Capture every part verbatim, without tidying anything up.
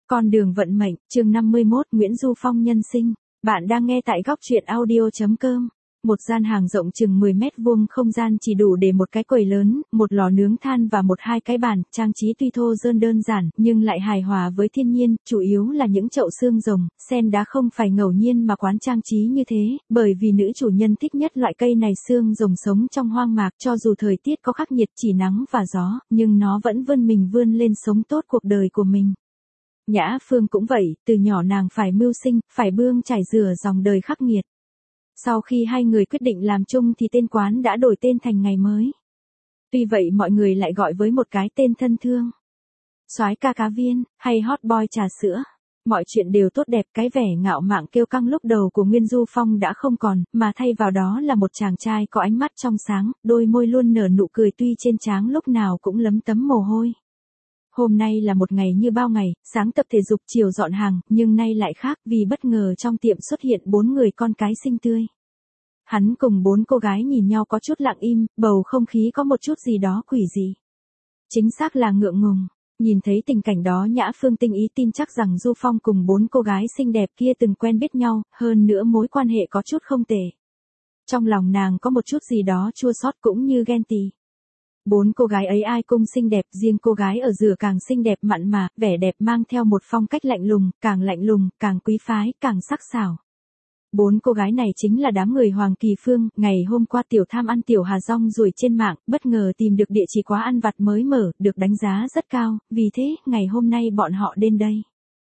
Con đường vận mệnh, chương năm mươi mốt, Nguyễn Du Phong nhân sinh. Bạn đang nghe tại góc truyện audio chấm com. Một gian hàng rộng chừng mười mét vuông, không gian chỉ đủ để một cái quầy lớn, một lò nướng than và một hai cái bàn, trang trí tuy thô dơn đơn giản, nhưng lại hài hòa với thiên nhiên, chủ yếu là những chậu xương rồng, sen đá không phải ngẫu nhiên mà quán trang trí như thế, bởi vì nữ chủ nhân thích nhất loại cây này. Xương rồng sống trong hoang mạc, cho dù thời tiết có khắc nghiệt chỉ nắng và gió, nhưng nó vẫn vươn mình vươn lên sống tốt cuộc đời của mình. Nhã Phương cũng vậy, từ nhỏ nàng phải mưu sinh, phải bươn trải rửa dòng đời khắc nghiệt. Sau khi hai người quyết định làm chung thì tên quán đã đổi tên thành Ngày Mới. Tuy vậy mọi người lại gọi với một cái tên thân thương. Soái ca cá viên, hay hot boy trà sữa. Mọi chuyện đều tốt đẹp, cái vẻ ngạo mạn kiêu căng lúc đầu của Nguyễn Du Phong đã không còn, mà thay vào đó là một chàng trai có ánh mắt trong sáng, đôi môi luôn nở nụ cười tuy trên trán lúc nào cũng lấm tấm mồ hôi. Hôm nay là một ngày như bao ngày, sáng tập thể dục chiều dọn hàng, nhưng nay lại khác vì bất ngờ trong tiệm xuất hiện bốn người con cái xinh tươi. Hắn cùng bốn cô gái nhìn nhau có chút lặng im, bầu không khí có một chút gì đó quỷ dị. Chính xác là ngượng ngùng. Nhìn thấy tình cảnh đó, Nhã Phương tinh ý tin chắc rằng Du Phong cùng bốn cô gái xinh đẹp kia từng quen biết nhau, hơn nữa mối quan hệ có chút không tệ. Trong lòng nàng có một chút gì đó chua xót cũng như ghen tị. Bốn cô gái ấy ai cũng xinh đẹp, riêng cô gái ở giữa càng xinh đẹp mặn mà, vẻ đẹp mang theo một phong cách lạnh lùng, càng lạnh lùng, càng quý phái, càng sắc sảo. Bốn cô gái này chính là đám người Hoàng Kỳ Phương. Ngày hôm qua Tiểu Tham ăn Tiểu Hà rong ruổi trên mạng, bất ngờ tìm được địa chỉ quán ăn vặt mới mở, được đánh giá rất cao, vì thế, ngày hôm nay bọn họ đến đây.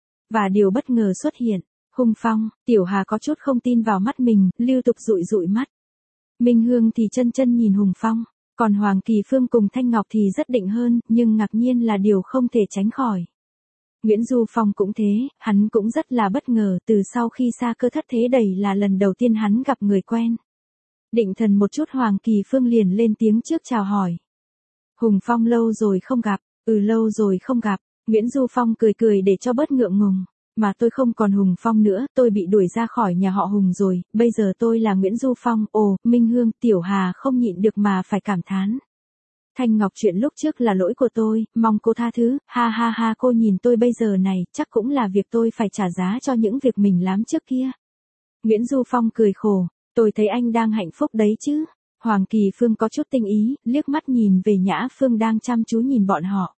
Và điều bất ngờ xuất hiện, Hùng Phong. Tiểu Hà có chút không tin vào mắt mình, liên tục dụi dụi mắt. Minh Hương thì chân chân nhìn Hùng Phong. Còn Hoàng Kỳ Phương cùng Thanh Ngọc thì rất định hơn, nhưng ngạc nhiên là điều không thể tránh khỏi. Nguyễn Du Phong cũng thế, hắn cũng rất là bất ngờ, từ sau khi xa cơ thất thế đầy là lần đầu tiên hắn gặp người quen. Định thần một chút, Hoàng Kỳ Phương liền lên tiếng trước chào hỏi. Hùng Phong lâu rồi không gặp, ừ lâu rồi không gặp, Nguyễn Du Phong cười cười để cho bớt ngượng ngùng. Mà tôi không còn Hùng Phong nữa, tôi bị đuổi ra khỏi nhà họ Hùng rồi, bây giờ tôi là Nguyễn Du Phong. Ồ, Minh Hương. Tiểu Hà không nhịn được mà phải cảm thán. Thanh Ngọc, chuyện lúc trước là lỗi của tôi, mong cô tha thứ. Ha ha ha, cô nhìn tôi bây giờ này, chắc cũng là việc tôi phải trả giá cho những việc mình làm trước kia. Nguyễn Du Phong cười khổ, tôi thấy anh đang hạnh phúc đấy chứ. Hoàng Kỳ Phương có chút tinh ý, liếc mắt nhìn về Nhã Phương đang chăm chú nhìn bọn họ.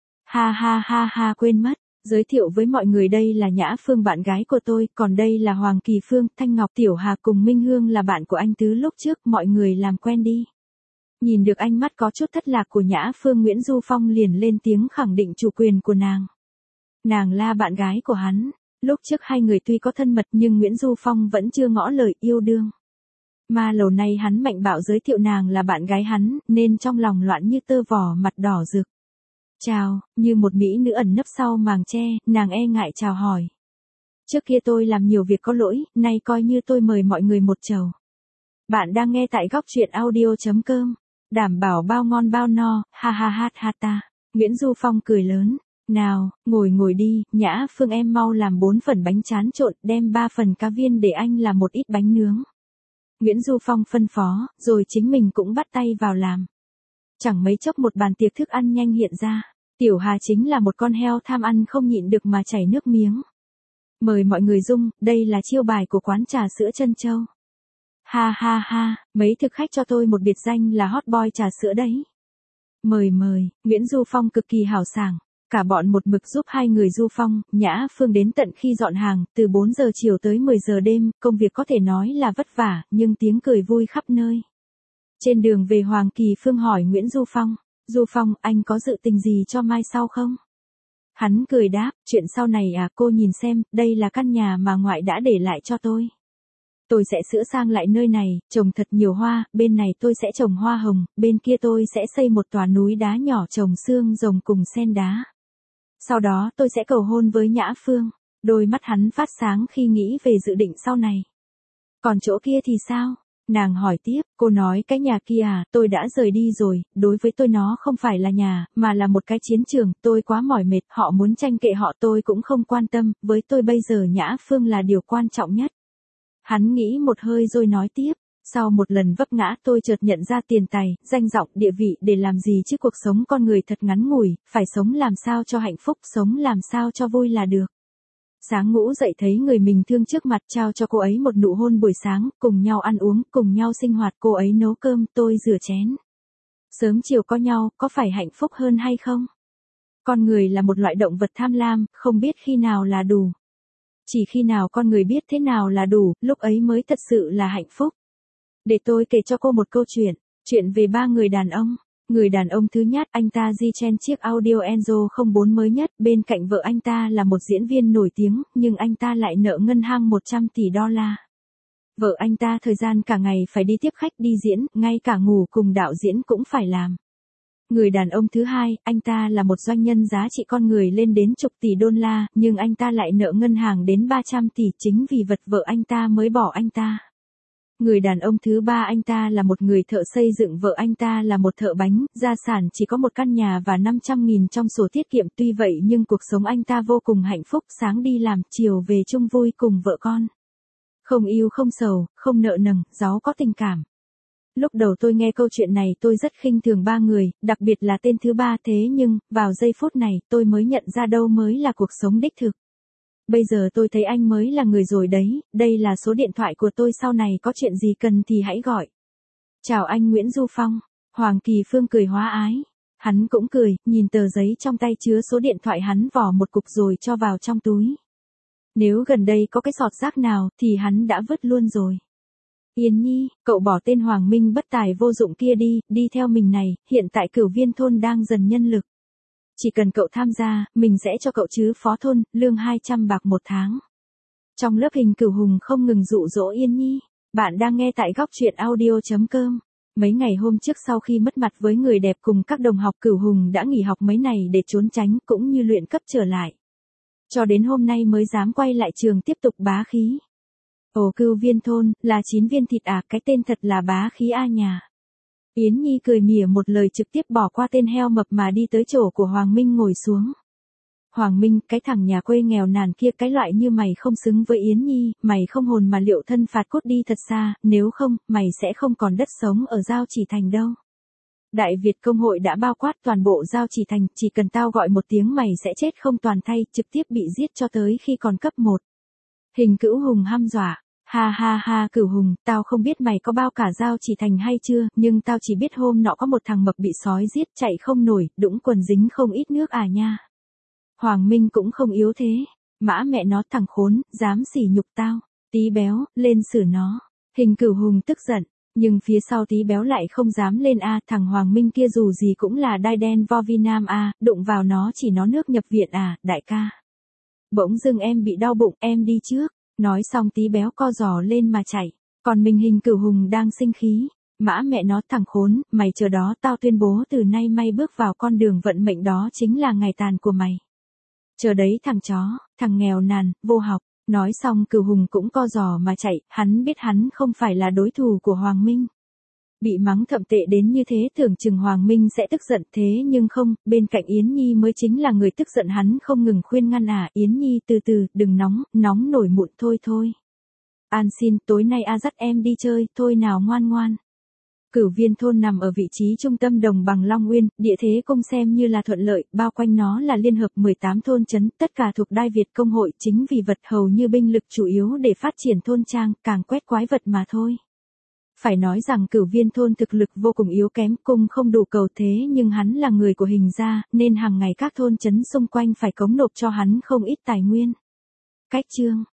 Ha ha ha ha, quên mất. Giới thiệu với mọi người, đây là Nhã Phương, bạn gái của tôi, còn đây là Hoàng Kỳ Phương. Thanh Ngọc, Tiểu Hà cùng Minh Hương là bạn của anh Tứ lúc trước, mọi người làm quen đi. Nhìn được ánh mắt có chút thất lạc của Nhã Phương, Nguyễn Du Phong liền lên tiếng khẳng định chủ quyền của nàng. Nàng là bạn gái của hắn. Lúc trước hai người tuy có thân mật nhưng Nguyễn Du Phong vẫn chưa ngỏ lời yêu đương. Mà lâu nay hắn mạnh bạo giới thiệu nàng là bạn gái hắn, nên trong lòng loạn như tơ vò, mặt đỏ rực. Chào, như một mỹ nữ ẩn nấp sau màn che, nàng e ngại chào hỏi. Trước kia tôi làm nhiều việc có lỗi, nay coi như tôi mời mọi người một chầu. Bạn đang nghe tại góc truyện audio chấm com. Đảm bảo bao ngon bao no, ha ha ha ha ta. Nguyễn Du Phong cười lớn. Nào, ngồi ngồi đi, Nhã Phương em mau làm bốn phần bánh tráng trộn, đem ba phần cá viên để anh làm một ít bánh nướng. Nguyễn Du Phong phân phó, rồi chính mình cũng bắt tay vào làm. Chẳng mấy chốc một bàn tiệc thức ăn nhanh hiện ra. Tiểu Hà chính là một con heo tham ăn không nhịn được mà chảy nước miếng. Mời mọi người dung, đây là chiêu bài của quán trà sữa Trân Châu. Ha ha ha, mấy thực khách cho tôi một biệt danh là hot boy trà sữa đấy. Mời mời, Nguyễn Du Phong cực kỳ hào sảng. Cả bọn một mực giúp hai người Du Phong, Nhã Phương đến tận khi dọn hàng, từ bốn giờ chiều tới mười giờ đêm, công việc có thể nói là vất vả, nhưng tiếng cười vui khắp nơi. Trên đường về, Hoàng Kỳ Phương hỏi Nguyễn Du Phong, Du Phong, anh có dự tình gì cho mai sau không? Hắn cười đáp, chuyện sau này à, cô nhìn xem, đây là căn nhà mà ngoại đã để lại cho tôi. Tôi sẽ sửa sang lại nơi này, trồng thật nhiều hoa, bên này tôi sẽ trồng hoa hồng, bên kia tôi sẽ xây một tòa núi đá nhỏ trồng xương rồng cùng sen đá. Sau đó tôi sẽ cầu hôn với Nhã Phương. Đôi mắt hắn phát sáng khi nghĩ về dự định sau này. Còn chỗ kia thì sao? Nàng hỏi tiếp, cô nói cái nhà kia à, tôi đã rời đi rồi, đối với tôi nó không phải là nhà, mà là một cái chiến trường, tôi quá mỏi mệt, họ muốn tranh kệ họ tôi cũng không quan tâm, với tôi bây giờ Nhã Phương là điều quan trọng nhất. Hắn nghĩ một hơi rồi nói tiếp, Sau một lần vấp ngã tôi chợt nhận ra tiền tài, danh vọng, địa vị để làm gì chứ cuộc sống con người thật ngắn ngủi, phải sống làm sao cho hạnh phúc, sống làm sao cho vui là được. Sáng ngủ dậy thấy người mình thương trước mặt trao cho cô ấy một nụ hôn buổi sáng, cùng nhau ăn uống, cùng nhau sinh hoạt, cô ấy nấu cơm, tôi rửa chén. Sớm chiều có nhau, có phải hạnh phúc hơn hay không? Con người là một loại động vật tham lam, không biết khi nào là đủ. Chỉ khi nào con người biết thế nào là đủ, lúc ấy mới thật sự là hạnh phúc. Để tôi kể cho cô một câu chuyện, chuyện về ba người đàn ông. Người đàn ông thứ nhất, anh ta di chen chiếc Audio Enzo không bốn mới nhất, bên cạnh vợ anh ta là một diễn viên nổi tiếng, nhưng anh ta lại nợ ngân hàng một trăm tỷ đô la. Vợ anh ta thời gian cả ngày phải đi tiếp khách đi diễn, ngay cả ngủ cùng đạo diễn cũng phải làm. Người đàn ông thứ hai, anh ta là một doanh nhân giá trị con người lên đến chục tỷ đô la, nhưng anh ta lại nợ ngân hàng đến ba trăm tỷ, chính vì vật vợ anh ta mới bỏ anh ta. Người đàn ông thứ ba, anh ta là một người thợ xây dựng, vợ anh ta là một thợ bánh, gia sản chỉ có một căn nhà và năm trăm nghìn trong sổ tiết kiệm, tuy vậy nhưng cuộc sống anh ta vô cùng hạnh phúc, sáng đi làm, chiều về chung vui cùng vợ con. Không yêu không sầu, không nợ nần, giàu có tình cảm. Lúc đầu tôi nghe câu chuyện này tôi rất khinh thường ba người, đặc biệt là tên thứ ba, thế nhưng, vào giây phút này, tôi mới nhận ra đâu mới là cuộc sống đích thực. Bây giờ tôi thấy anh mới là người rồi đấy, đây là số điện thoại của tôi, sau này có chuyện gì cần thì hãy gọi. Chào anh Nguyễn Du Phong. Hoàng Kỳ Phương cười hóa ái. Hắn cũng cười, nhìn tờ giấy trong tay chứa số điện thoại, hắn vò một cục rồi cho vào trong túi. Nếu gần đây có cái sọt rác nào thì hắn đã vứt luôn rồi. Yến Nhi, cậu bỏ tên Hoàng Minh bất tài vô dụng kia đi, đi theo mình này, hiện tại Cửu Viên thôn đang dần nhân lực. Chỉ cần cậu tham gia, mình sẽ cho cậu chứ phó thôn, lương hai trăm bạc một tháng. Trong lớp Hình Cửu Hùng không ngừng dụ dỗ Yên Nhi. Bạn đang nghe tại góc truyện audio chấm com. Mấy ngày hôm trước sau khi mất mặt với người đẹp cùng các đồng học, Cửu Hùng đã nghỉ học mấy ngày để trốn tránh cũng như luyện cấp trở lại. Cho đến hôm nay mới dám quay lại trường tiếp tục bá khí. Ồ, Cửu Viên thôn, là chín viên thịt à, cái tên thật là bá khí a nhà. Yến Nhi cười mỉa một lời, trực tiếp bỏ qua tên heo mập mà đi tới chỗ của Hoàng Minh ngồi xuống. Hoàng Minh, cái thằng nhà quê nghèo nàn kia, cái loại như mày không xứng với Yến Nhi, mày không hồn mà liệu thân phạt cút đi thật xa, nếu không, mày sẽ không còn đất sống ở Giao Chỉ Thành đâu. Đại Việt Công hội đã bao quát toàn bộ Giao Chỉ Thành, chỉ cần tao gọi một tiếng mày sẽ chết không toàn thay, trực tiếp bị giết cho tới khi còn cấp một. Hình Cửu Hùng hăm dọa. Ha ha ha, Cửu Hùng, tao không biết mày có bao cả Giao Chỉ Thành hay chưa, nhưng tao chỉ biết hôm nọ có một thằng mập bị sói giết chạy không nổi, đũng quần dính không ít nước à nha. Hoàng Minh cũng không yếu thế. Mã mẹ nó, thằng khốn, dám sỉ nhục tao. Tí béo, lên xử nó. Hình Cửu Hùng tức giận, nhưng phía sau Tí béo lại không dám lên a, à, thằng Hoàng Minh kia dù gì cũng là đai đen vo vi nam a, à, đụng vào nó chỉ nó nước nhập viện à, đại ca. Bỗng dưng em bị đau bụng, em đi trước. Nói xong Tí béo co giò lên mà chạy, còn mình Hình Cửu Hùng đang sinh khí. Mã mẹ nó, thằng khốn, mày chờ đó, tao tuyên bố từ nay mày bước vào con đường vận mệnh, đó chính là ngày tàn của mày. Chờ đấy thằng chó, thằng nghèo nàn, vô học. Nói xong Cửu Hùng cũng co giò mà chạy, hắn biết hắn không phải là đối thủ của Hoàng Minh. Bị mắng thậm tệ đến như thế tưởng chừng Hoàng Minh sẽ tức giận, thế nhưng không, bên cạnh Yến Nhi mới chính là người tức giận, hắn không ngừng khuyên ngăn à, Yến Nhi từ từ, đừng nóng, nóng nổi mụn thôi thôi. An xin, tối nay a dắt em đi chơi, thôi nào ngoan ngoan. Cửu Viên thôn nằm ở vị trí trung tâm đồng bằng Long Nguyên, địa thế công xem như là thuận lợi, bao quanh nó là liên hợp mười tám thôn trấn, tất cả thuộc Đai Việt Công hội, chính vì vật hầu như binh lực chủ yếu để phát triển thôn trang, càng quét quái vật mà thôi. Phải nói rằng Cửu Viên thôn thực lực vô cùng yếu kém, cung không đủ cầu, thế nhưng hắn là người của Hình gia, nên hàng ngày các thôn trấn xung quanh phải cống nộp cho hắn không ít tài nguyên. Cách chương